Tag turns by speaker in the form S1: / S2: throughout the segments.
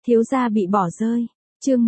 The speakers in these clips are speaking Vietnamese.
S1: Thiếu gia bị bỏ rơi. Chương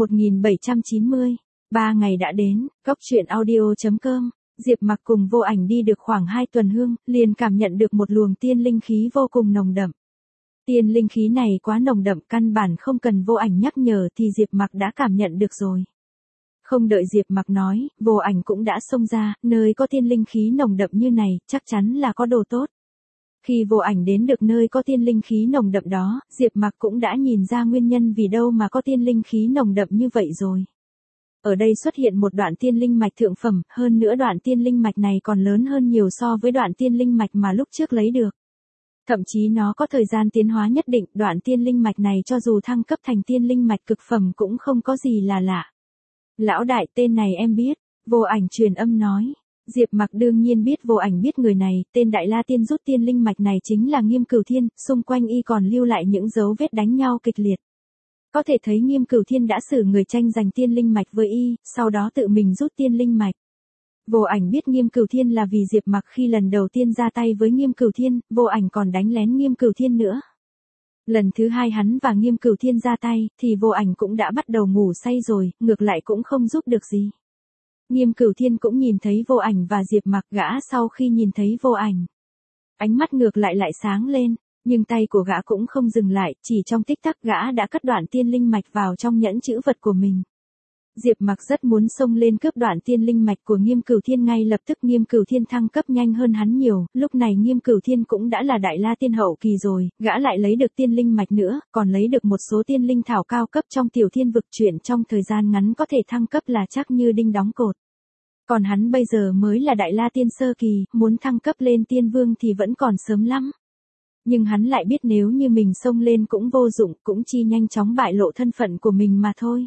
S1: 1790. 3 ngày đã đến, Cốc truyện audio.com. Diệp Mặc cùng Vô Ảnh đi được khoảng 2 tuần hương, liền cảm nhận được một luồng tiên linh khí vô cùng nồng đậm. Tiên linh khí này quá nồng đậm, căn bản không cần Vô Ảnh nhắc nhở thì Diệp Mặc đã cảm nhận được rồi. Không đợi Diệp Mặc nói, Vô Ảnh cũng đã xông ra, nơi có tiên linh khí nồng đậm như này, chắc chắn là có đồ tốt. Khi Vô Ảnh đến được nơi có tiên linh khí nồng đậm đó, Diệp Mặc cũng đã nhìn ra nguyên nhân vì đâu mà có tiên linh khí nồng đậm như vậy rồi. Ở đây xuất hiện một đoạn tiên linh mạch thượng phẩm, hơn nữa đoạn tiên linh mạch này còn lớn hơn nhiều so với đoạn tiên linh mạch mà lúc trước lấy được. Thậm chí nó có thời gian tiến hóa nhất định, đoạn tiên linh mạch này cho dù thăng cấp thành tiên linh mạch cực phẩm cũng không có gì là lạ. Lão đại, tên này em biết, Vô Ảnh truyền âm nói. Diệp Mặc đương nhiên biết Vô Ảnh biết người này, tên Đại La Tiên rút tiên linh mạch này chính là Nghiêm Cửu Thiên, xung quanh y còn lưu lại những dấu vết đánh nhau kịch liệt. Có thể thấy Nghiêm Cửu Thiên đã xử người tranh giành tiên linh mạch với y, sau đó tự mình rút tiên linh mạch. Vô Ảnh biết Nghiêm Cửu Thiên là vì Diệp Mặc khi lần đầu tiên ra tay với Nghiêm Cửu Thiên, Vô Ảnh còn đánh lén Nghiêm Cửu Thiên nữa. Lần thứ hai hắn và Nghiêm Cửu Thiên ra tay, thì Vô Ảnh cũng đã bắt đầu ngủ say rồi, ngược lại cũng không giúp được gì. Nghiêm Cửu Thiên cũng nhìn thấy Vô Ảnh và Diệp Mặc, gã sau khi nhìn thấy Vô Ảnh, ánh mắt ngược lại sáng lên, nhưng tay của gã cũng không dừng lại, chỉ trong tích tắc gã đã cắt đoạn tiên linh mạch vào trong nhẫn chữ vật của mình. Diệp Mặc rất muốn xông lên cướp đoạn tiên linh mạch của Nghiêm Cửu Thiên ngay lập tức. Nghiêm Cửu Thiên thăng cấp nhanh hơn hắn nhiều, lúc này Nghiêm Cửu Thiên cũng đã là Đại La Tiên hậu kỳ rồi, gã lại lấy được tiên linh mạch nữa, còn lấy được một số tiên linh thảo cao cấp trong Tiểu Thiên vực, chuyện trong thời gian ngắn có thể thăng cấp là chắc như đinh đóng cột. Còn hắn bây giờ mới là Đại La Tiên sơ kỳ, muốn thăng cấp lên Tiên Vương thì vẫn còn sớm lắm. Nhưng hắn lại biết nếu như mình xông lên cũng vô dụng, cũng chỉ nhanh chóng bại lộ thân phận của mình mà thôi.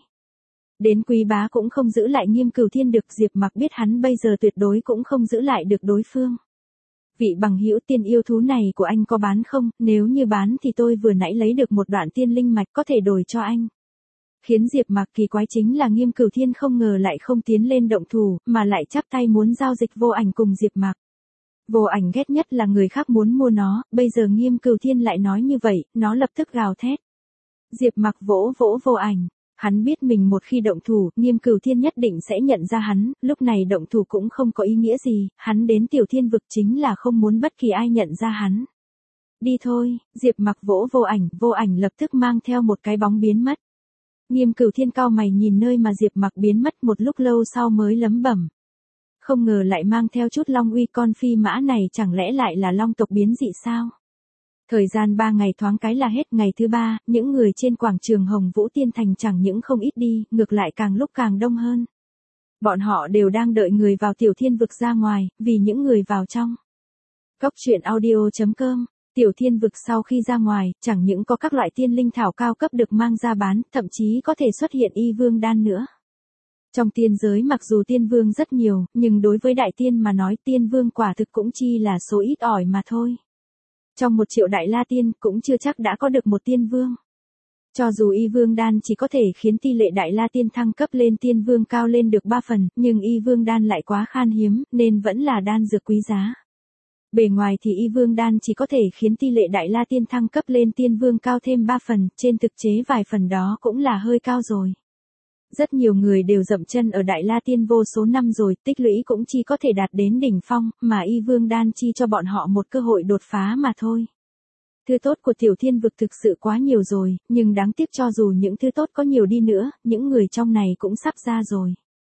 S1: Đến Quý Bá cũng không giữ lại Nghiêm Cửu Thiên được, Diệp Mặc biết hắn bây giờ tuyệt đối cũng không giữ lại được đối phương. Vị bằng hữu, tiên yêu thú này của anh có bán không? Nếu như bán thì tôi vừa nãy lấy được một đoạn tiên linh mạch có thể đổi cho anh. Khiến Diệp Mặc kỳ quái chính là Nghiêm Cửu Thiên không ngờ lại không tiến lên động thủ, mà lại chắp tay muốn giao dịch Vô Ảnh cùng Diệp Mặc. Vô Ảnh ghét nhất là người khác muốn mua nó, bây giờ Nghiêm Cửu Thiên lại nói như vậy, nó lập tức gào thét. Diệp Mặc vỗ Vô Ảnh. Hắn biết mình một khi động thủ, Nghiêm Cửu Thiên nhất định sẽ nhận ra hắn, lúc này động thủ cũng không có ý nghĩa gì, hắn đến Tiểu Thiên vực chính là không muốn bất kỳ ai nhận ra hắn. Đi thôi, Diệp Mặc vỗ Vô Ảnh lập tức mang theo một cái bóng biến mất. Nghiêm Cửu Thiên cau mày nhìn nơi mà Diệp Mặc biến mất, một lúc lâu sau mới lẩm bẩm. Không ngờ lại mang theo chút long uy, con phi mã này chẳng lẽ lại là long tộc biến dị sao? Thời gian 3 ngày thoáng cái là hết. Ngày thứ 3, những người trên quảng trường Hồng Vũ Tiên Thành chẳng những không ít đi, ngược lại càng lúc càng đông hơn. Bọn họ đều đang đợi người vào Tiểu Thiên vực ra ngoài, vì những người vào trong. Cốc truyện audio.com. Tiểu Thiên vực sau khi ra ngoài, chẳng những có các loại tiên linh thảo cao cấp được mang ra bán, thậm chí có thể xuất hiện y vương đan nữa. Trong tiên giới mặc dù tiên vương rất nhiều, nhưng đối với đại tiên mà nói, tiên vương quả thực cũng chi là số ít ỏi mà thôi. Trong 1 triệu Đại La Tiên cũng chưa chắc đã có được một tiên vương. Cho dù y vương đan chỉ có thể khiến tỷ lệ Đại La Tiên thăng cấp lên tiên vương cao lên được 3 phần, nhưng y vương đan lại quá khan hiếm, nên vẫn là đan dược quý giá. Bề ngoài thì y vương đan chỉ có thể khiến tỷ lệ Đại La Tiên thăng cấp lên tiên vương cao thêm 3 phần, trên thực chế vài phần đó cũng là hơi cao rồi. Rất nhiều người đều dậm chân ở Đại La Tiên vô số năm rồi, tích lũy cũng chỉ có thể đạt đến đỉnh phong, mà y vương đan chi cho bọn họ một cơ hội đột phá mà thôi. Thứ tốt của Tiểu Thiên vực thực sự quá nhiều rồi, nhưng đáng tiếc cho dù những thứ tốt có nhiều đi nữa, những người trong này cũng sắp ra rồi.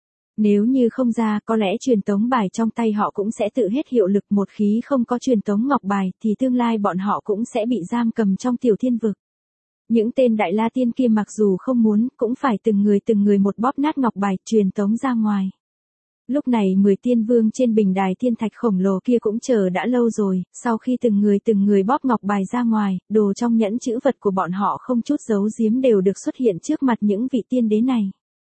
S1: Nếu như không ra, có lẽ truyền tống bài trong tay họ cũng sẽ tự hết hiệu lực, một khi không có truyền tống ngọc bài thì tương lai bọn họ cũng sẽ bị giam cầm trong Tiểu Thiên vực. Những tên Đại La Tiên kia mặc dù không muốn, cũng phải từng người một bóp nát ngọc bài, truyền tống ra ngoài. Lúc này 10 tiên vương trên bình đài thiên thạch khổng lồ kia cũng chờ đã lâu rồi, sau khi từng người bóp ngọc bài ra ngoài, đồ trong nhẫn chữ vật của bọn họ không chút giấu giếm đều được xuất hiện trước mặt những vị tiên đế này.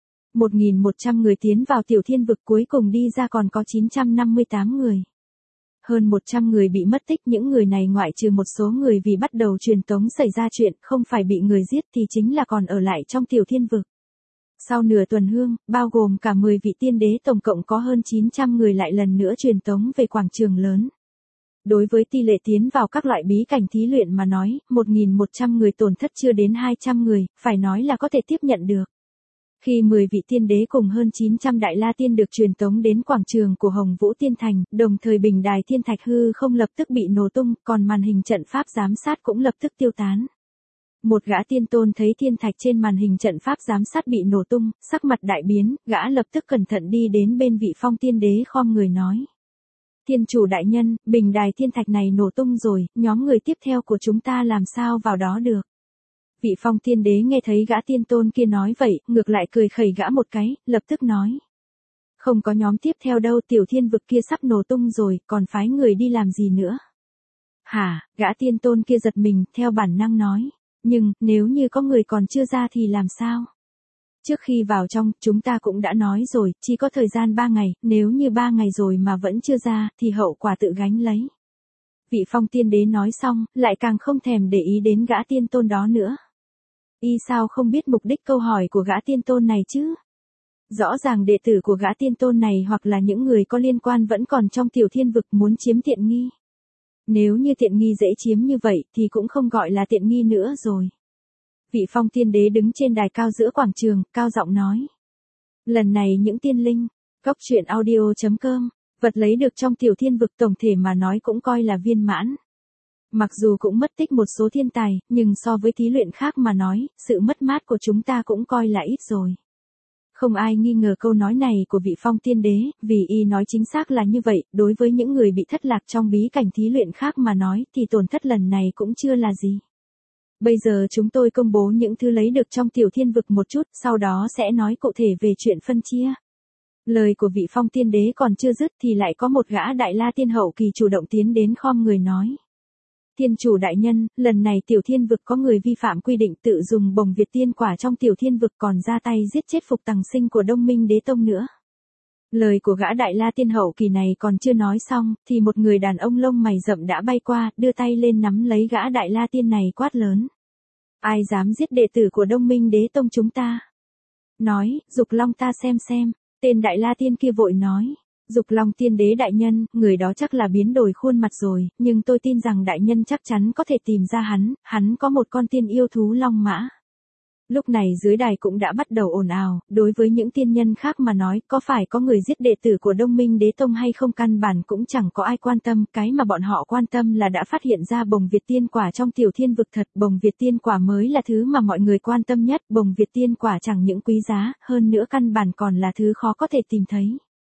S1: 1.100 người tiến vào Tiểu Thiên vực, cuối cùng đi ra còn có 958 người. Hơn 100 người bị mất tích, những người này ngoại trừ một số người vì bắt đầu truyền tống xảy ra chuyện, không phải bị người giết thì chính là còn ở lại trong Tiểu Thiên vực. Sau nửa tuần hương, bao gồm cả 10 vị tiên đế, tổng cộng có hơn 900 người lại lần nữa truyền tống về quảng trường lớn. đối với tỷ lệ tiến vào các loại bí cảnh thí luyện mà nói, 1.100 người tổn thất chưa đến 200 người, phải nói là có thể tiếp nhận được. Khi 10 vị tiên đế cùng hơn 900 đại la tiên được truyền tống đến quảng trường của Hồng Vũ Tiên Thành, đồng thời bình đài thiên thạch hư không lập tức bị nổ tung, còn màn hình trận pháp giám sát cũng lập tức tiêu tán. Một gã tiên tôn thấy thiên thạch trên màn hình trận pháp giám sát bị nổ tung, sắc mặt đại biến, gã lập tức cẩn thận đi đến bên Vị Phong tiên đế khom người nói. Thiên chủ đại nhân, bình đài thiên thạch này nổ tung rồi, nhóm người tiếp theo của chúng ta làm sao vào đó được? Vị Phong tiên đế nghe thấy gã tiên tôn kia nói vậy, ngược lại cười khẩy gã một cái, lập tức nói. Không có nhóm tiếp theo đâu, tiểu thiên vực kia sắp nổ tung rồi, còn phái người đi làm gì nữa? Hả, gã tiên tôn kia giật mình, theo bản năng nói. Nhưng, nếu như có người còn chưa ra thì làm sao? Trước khi vào trong, chúng ta cũng đã nói rồi, chỉ có thời gian 3 ngày, nếu như 3 ngày rồi mà vẫn chưa ra, thì hậu quả tự gánh lấy. Vị Phong tiên đế nói xong, lại càng không thèm để ý đến gã tiên tôn đó nữa. Y sao không biết mục đích câu hỏi của gã tiên tôn này chứ? Rõ ràng đệ tử của gã tiên tôn này hoặc là những người có liên quan vẫn còn trong tiểu thiên vực muốn chiếm tiện nghi. Nếu như tiện nghi dễ chiếm như vậy thì cũng không gọi là tiện nghi nữa rồi. Vị Phong tiên đế đứng trên đài cao giữa quảng trường, cao giọng nói. Lần này những tiên linh, góc truyện audio.com, vật lấy được trong tiểu thiên vực tổng thể mà nói cũng coi là viên mãn. Mặc dù cũng mất tích một số thiên tài, nhưng so với thí luyện khác mà nói, sự mất mát của chúng ta cũng coi là ít rồi. Không ai nghi ngờ câu nói này của Vị Phong tiên đế, vì y nói chính xác là như vậy, đối với những người bị thất lạc trong bí cảnh thí luyện khác mà nói thì tổn thất lần này cũng chưa là gì. Bây giờ chúng tôi công bố những thứ lấy được trong tiểu thiên vực một chút, sau đó sẽ nói cụ thể về chuyện phân chia. Lời của Vị Phong tiên đế còn chưa dứt thì lại có một gã đại la tiên hậu kỳ chủ động tiến đến khom người nói. Thiên chủ đại nhân, lần này tiểu thiên vực có người vi phạm quy định tự dùng bồng Việt tiên quả trong tiểu thiên vực còn ra tay giết chết Phục Tằng Sinh của Đông Minh Đế Tông nữa. Lời của gã đại la tiên hậu kỳ này còn chưa nói xong, thì một người đàn ông lông mày rậm đã bay qua, đưa tay lên nắm lấy gã đại la tiên này quát lớn. Ai dám giết đệ tử của Đông Minh Đế Tông chúng ta? Nói, Dục Long ta xem. Tên đại la tiên kia vội nói. Dục Long tiên đế đại nhân, người đó chắc là biến đổi khuôn mặt rồi, nhưng tôi tin rằng đại nhân chắc chắn có thể tìm ra hắn có một con tiên yêu thú long mã. Lúc này dưới đài cũng đã bắt đầu ồn ào, đối với những tiên nhân khác mà nói, có phải có người giết đệ tử của Đông Minh Đế Tông hay không căn bản cũng chẳng có ai quan tâm, cái mà bọn họ quan tâm là đã phát hiện ra bồng Việt tiên quả trong tiểu thiên vực thật, bồng Việt tiên quả mới là thứ mà mọi người quan tâm nhất, bồng Việt tiên quả chẳng những quý giá, hơn nữa căn bản còn là thứ khó có thể tìm thấy.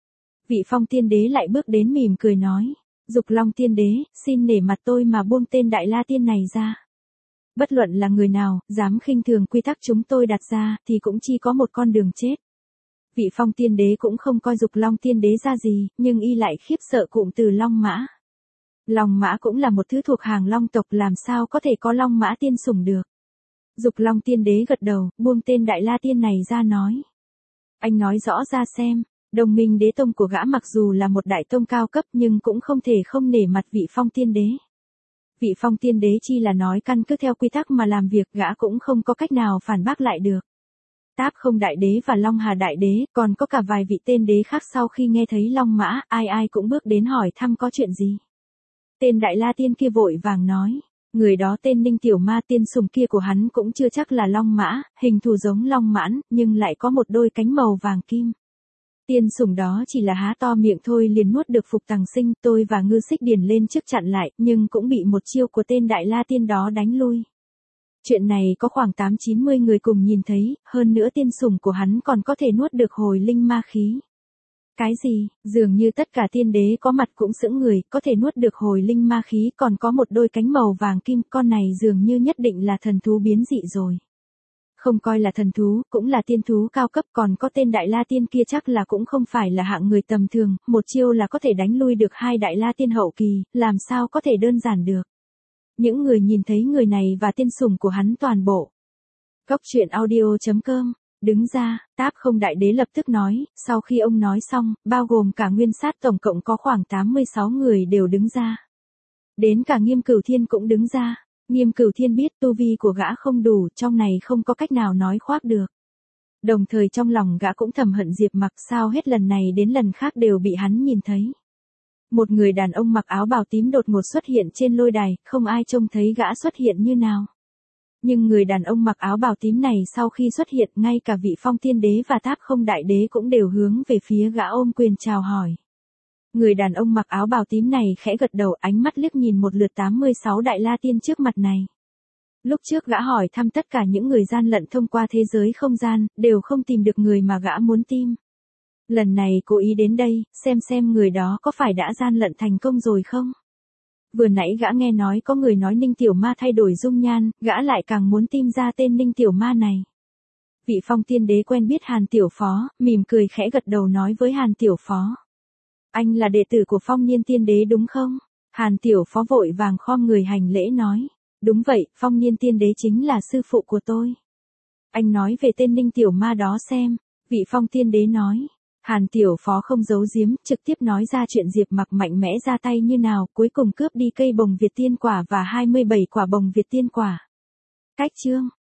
S1: Vị Phong tiên đế lại bước đến mỉm cười nói, Dục Long tiên đế, xin nể mặt tôi mà buông tên đại la tiên này ra. Bất luận là người nào, dám khinh thường quy tắc chúng tôi đặt ra, thì cũng chỉ có một con đường chết. Vị Phong tiên đế cũng không coi Dục Long tiên đế ra gì, nhưng y lại khiếp sợ cụm từ Long Mã. Long Mã cũng là một thứ thuộc hàng Long tộc, làm sao có thể có Long Mã tiên sủng được. Dục Long tiên đế gật đầu, buông tên đại la tiên này ra nói. Anh nói rõ ra xem. Đồng minh đế tông của gã mặc dù là một đại tông cao cấp nhưng cũng không thể không nể mặt Vị Phong tiên đế. Vị Phong tiên đế chi là nói căn cứ theo quy tắc mà làm việc, gã cũng không có cách nào phản bác lại được. Táp Không đại đế và Long Hà đại đế, còn có cả vài vị tên đế khác sau khi nghe thấy Long Mã, ai cũng bước đến hỏi thăm có chuyện gì. Tên đại la tiên kia vội vàng nói, người đó tên Ninh Tiểu Ma, tiên sùng kia của hắn cũng chưa chắc là Long Mã, hình thù giống Long Mãn, nhưng lại có một đôi cánh màu vàng kim. Tiên sủng đó chỉ là há to miệng thôi liền nuốt được Phục Tằng Sinh, tôi và Ngư Xích Điền lên trước chặn lại, nhưng cũng bị một chiêu của tên đại la tiên đó đánh lui. Chuyện này có khoảng 8-90 người cùng nhìn thấy, hơn nữa tiên sủng của hắn còn có thể nuốt được hồi linh ma khí. Cái gì, dường như tất cả tiên đế có mặt cũng sững người, có thể nuốt được hồi linh ma khí, còn có một đôi cánh màu vàng kim, con này dường như nhất định là thần thú biến dị rồi. Không coi là thần thú, cũng là tiên thú cao cấp, còn có tên đại la tiên kia chắc là cũng không phải là hạng người tầm thường, một chiêu là có thể đánh lui được 2 đại la tiên hậu kỳ, làm sao có thể đơn giản được. Những người nhìn thấy người này và tiên sủng của hắn toàn bộ. Góc truyện audio.com, đứng ra, Táp Không đại đế lập tức nói, sau khi ông nói xong, bao gồm cả nguyên sát tổng cộng có khoảng 86 người đều đứng ra. Đến cả Nghiêm Cửu Thiên cũng đứng ra. Nghiêm Cửu Thiên biết tu vi của gã không đủ, trong này không có cách nào nói khoác được. Đồng thời trong lòng gã cũng thầm hận Diệp Mặc, sao hết lần này đến lần khác đều bị hắn nhìn thấy. Một người đàn ông mặc áo bào tím đột ngột xuất hiện trên lôi đài, không ai trông thấy gã xuất hiện như nào. Nhưng người đàn ông mặc áo bào tím này sau khi xuất hiện, ngay cả vị Phong Tiên Đế và Tháp Không Đại Đế cũng đều hướng về phía gã ôm quyền chào hỏi. Người đàn ông mặc áo bào tím này khẽ gật đầu, ánh mắt liếc nhìn một lượt 86 đại la tiên trước mặt này. Lúc trước gã hỏi thăm tất cả những người gian lận thông qua thế giới không gian, đều không tìm được người mà gã muốn tìm. Lần này cố ý đến đây, xem người đó có phải đã gian lận thành công rồi không? Vừa nãy gã nghe nói có người nói Ninh Tiểu Ma thay đổi dung nhan, gã lại càng muốn tìm ra tên Ninh Tiểu Ma này. Vị Phong Tiên Đế quen biết Hàn Tiểu Phó, mỉm cười khẽ gật đầu nói với Hàn Tiểu Phó. Anh là đệ tử của Phong Niên Tiên Đế đúng không? Hàn Tiểu Phó vội vàng khom người hành lễ nói. Đúng vậy, Phong Niên Tiên Đế chính là sư phụ của tôi. Anh nói về tên Ninh Tiểu Ma đó xem. Vị Phong Tiên Đế nói. Hàn Tiểu Phó không giấu giếm, trực tiếp nói ra chuyện Diệp Mặc mạnh mẽ ra tay như nào, cuối cùng cướp đi cây bồng Việt Tiên Quả và 27 quả bồng Việt Tiên Quả. Cách chương